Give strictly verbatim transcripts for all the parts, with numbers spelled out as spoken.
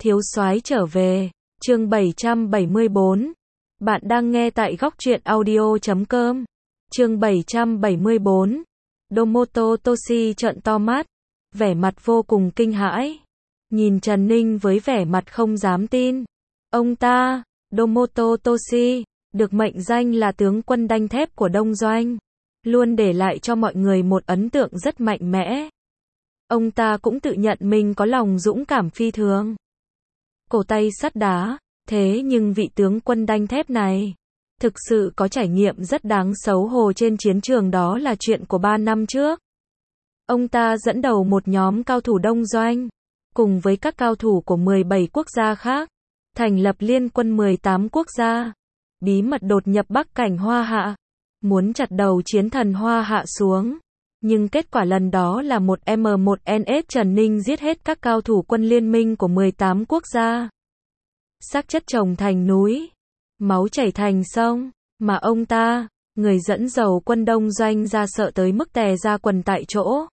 Thiếu soái trở về, chương bảy trăm bảy mươi bốn. Bạn đang nghe tại góc truyện audio chấm com. Chương bảy trăm bảy mươi bốn. Domoto Toshi trợn to mắt, vẻ mặt vô cùng kinh hãi, nhìn Trần Ninh với vẻ mặt không dám tin. Ông ta, Domoto Toshi, được mệnh danh là tướng quân đanh thép của Đông Doanh, luôn để lại cho mọi người một ấn tượng rất mạnh mẽ. Ông ta cũng tự nhận mình có lòng dũng cảm phi thường, cổ tay sắt đá, thế nhưng vị tướng quân đanh thép này thực sự có trải nghiệm rất đáng xấu hổ trên chiến trường, đó là chuyện của ba năm trước. Ông ta dẫn đầu một nhóm cao thủ Đông Doanh, cùng với các cao thủ của mười bảy quốc gia khác, thành lập liên quân mười tám quốc gia, bí mật đột nhập Bắc cảnh Hoa Hạ, muốn chặt đầu chiến thần Hoa Hạ xuống. Nhưng kết quả lần đó là một M một N S Trần Ninh giết hết các cao thủ quân liên minh của mười tám quốc gia. Xác chất chồng thành núi, máu chảy thành sông, mà ông ta, người dẫn dầu quân Đông Doanh ra sợ tới mức tè ra quần tại chỗ,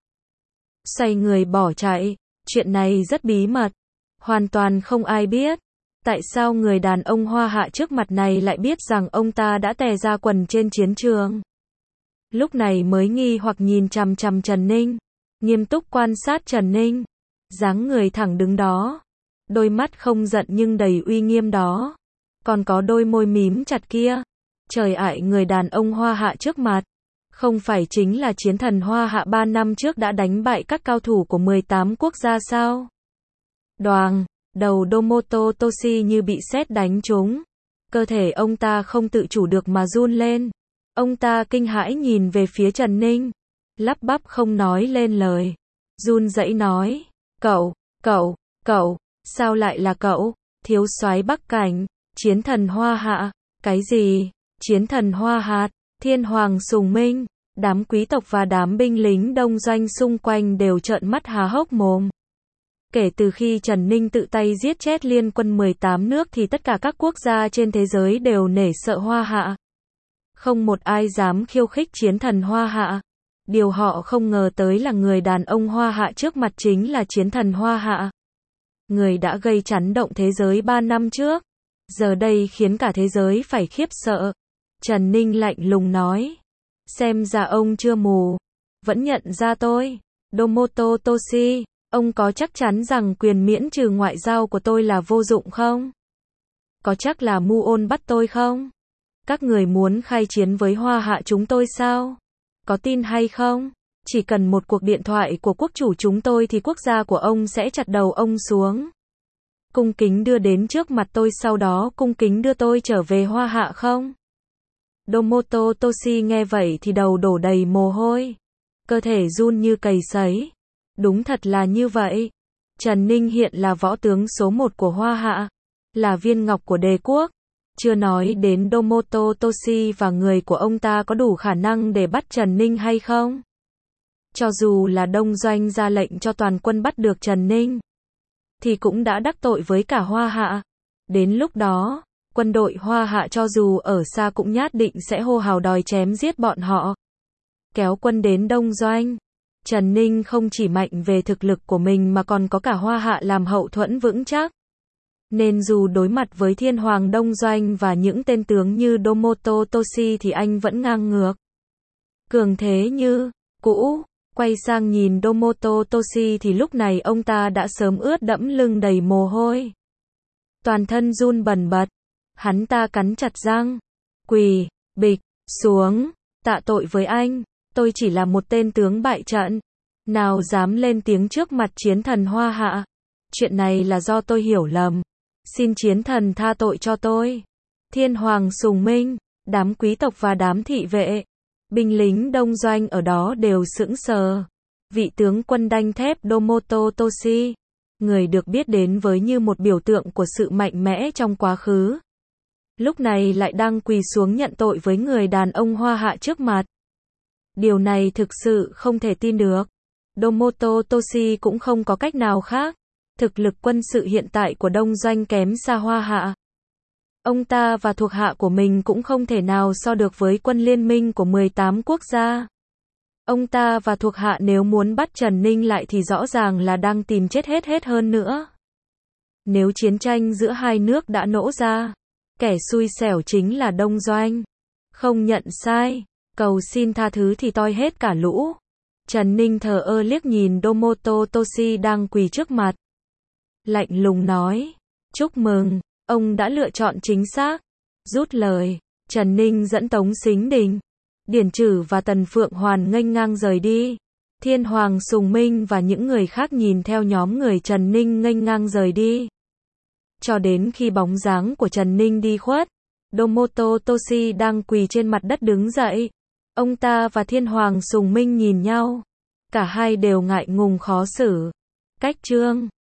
xoay người bỏ chạy. Chuyện này rất bí mật, hoàn toàn không ai biết. Tại sao người đàn ông Hoa Hạ trước mặt này lại biết rằng ông ta đã tè ra quần trên chiến trường? Lúc này mới nghi hoặc nhìn chằm chằm Trần Ninh, nghiêm túc quan sát Trần Ninh, dáng người thẳng đứng đó, đôi mắt không giận nhưng đầy uy nghiêm đó, còn có đôi môi mím chặt kia. Trời ại, người đàn ông Hoa Hạ trước mặt, không phải chính là chiến thần Hoa Hạ ba năm trước đã đánh bại các cao thủ của mười tám quốc gia sao? Đoàng, đầu Domoto Toshi như bị sét đánh trúng, cơ thể ông ta không tự chủ được mà run lên. Ông ta kinh hãi nhìn về phía Trần Ninh, lắp bắp không nói lên lời, run rẩy nói: "Cậu, cậu, cậu, sao lại là cậu?" Thiếu soái Bắc cảnh, chiến thần Hoa Hạ. Cái gì? Chiến thần Hoa Hạ? Thiên Hoàng Sùng Minh, đám quý tộc và đám binh lính Đông Doanh xung quanh đều trợn mắt há hốc mồm. Kể từ khi Trần Ninh tự tay giết chết liên quân mười tám nước thì tất cả các quốc gia trên thế giới đều nể sợ Hoa Hạ. Không một ai dám khiêu khích chiến thần Hoa Hạ. Điều họ không ngờ tới là người đàn ông Hoa Hạ trước mặt chính là chiến thần Hoa Hạ, người đã gây chấn động thế giới ba năm trước, giờ đây khiến cả thế giới phải khiếp sợ. Trần Ninh lạnh lùng nói: "Xem ra ông chưa mù, vẫn nhận ra tôi. Domoto Toshi, ông có chắc chắn rằng quyền miễn trừ ngoại giao của tôi là vô dụng không? Có chắc là mưu ôn bắt tôi không? Các người muốn khai chiến với Hoa Hạ chúng tôi sao? Có tin hay không? Chỉ cần một cuộc điện thoại của quốc chủ chúng tôi thì quốc gia của ông sẽ chặt đầu ông xuống, cung kính đưa đến trước mặt tôi, sau đó cung kính đưa tôi trở về Hoa Hạ không?" Domoto Toshi nghe vậy thì đầu đổ đầy mồ hôi, cơ thể run như cầy sấy. Đúng thật là như vậy. Trần Ninh hiện là võ tướng số một của Hoa Hạ, là viên ngọc của đế quốc. Chưa nói đến Domoto Toshi và người của ông ta có đủ khả năng để bắt Trần Ninh hay không. Cho dù là Đông Doanh ra lệnh cho toàn quân bắt được Trần Ninh, thì cũng đã đắc tội với cả Hoa Hạ. Đến lúc đó, quân đội Hoa Hạ cho dù ở xa cũng nhất định sẽ hô hào đòi chém giết bọn họ, kéo quân đến Đông Doanh. Trần Ninh không chỉ mạnh về thực lực của mình mà còn có cả Hoa Hạ làm hậu thuẫn vững chắc, nên dù đối mặt với Thiên Hoàng Đông Doanh và những tên tướng như Domoto Toshi thì anh vẫn ngang ngược, cường thế như cũ. Quay sang nhìn Domoto Toshi thì lúc này ông ta đã sớm ướt đẫm lưng đầy mồ hôi, toàn thân run bần bật. Hắn ta cắn chặt răng, quỳ bịch xuống, tạ tội với anh, tôi chỉ là một tên tướng bại trận, nào dám lên tiếng trước mặt chiến thần Hoa Hạ. Chuyện này là do tôi hiểu lầm, xin chiến thần tha tội cho tôi. Thiên Hoàng Sùng Minh, đám quý tộc và đám thị vệ, binh lính Đông Doanh ở đó đều sững sờ. Vị tướng quân đanh thép Domoto Toshi, người được biết đến với như một biểu tượng của sự mạnh mẽ trong quá khứ, lúc này lại đang quỳ xuống nhận tội với người đàn ông Hoa Hạ trước mặt. Điều này thực sự không thể tin được. Domoto Toshi cũng không có cách nào khác. Thực lực quân sự hiện tại của Đông Doanh kém xa Hoa Hạ. Ông ta và thuộc hạ của mình cũng không thể nào so được với quân liên minh của mười tám quốc gia. Ông ta và thuộc hạ nếu muốn bắt Trần Ninh lại thì rõ ràng là đang tìm chết hết hết hơn nữa. Nếu chiến tranh giữa hai nước đã nổ ra, kẻ xui xẻo chính là Đông Doanh. Không nhận sai, cầu xin tha thứ thì toi hết cả lũ. Trần Ninh thờ ơ liếc nhìn Domoto Toshi đang quỳ trước mặt. Lạnh lùng nói, chúc mừng, ông đã lựa chọn chính xác. Rút lời, Trần Ninh dẫn Tống Sính Đình, Điển Trử và Tần Phượng Hoàn nghênh ngang rời đi. Thiên Hoàng Sùng Minh và những người khác nhìn theo nhóm người Trần Ninh nghênh ngang rời đi. Cho đến khi bóng dáng của Trần Ninh đi khuất, Domoto Toshi đang quỳ trên mặt đất đứng dậy. Ông ta và Thiên Hoàng Sùng Minh nhìn nhau. Cả hai đều ngại ngùng khó xử. Cách chương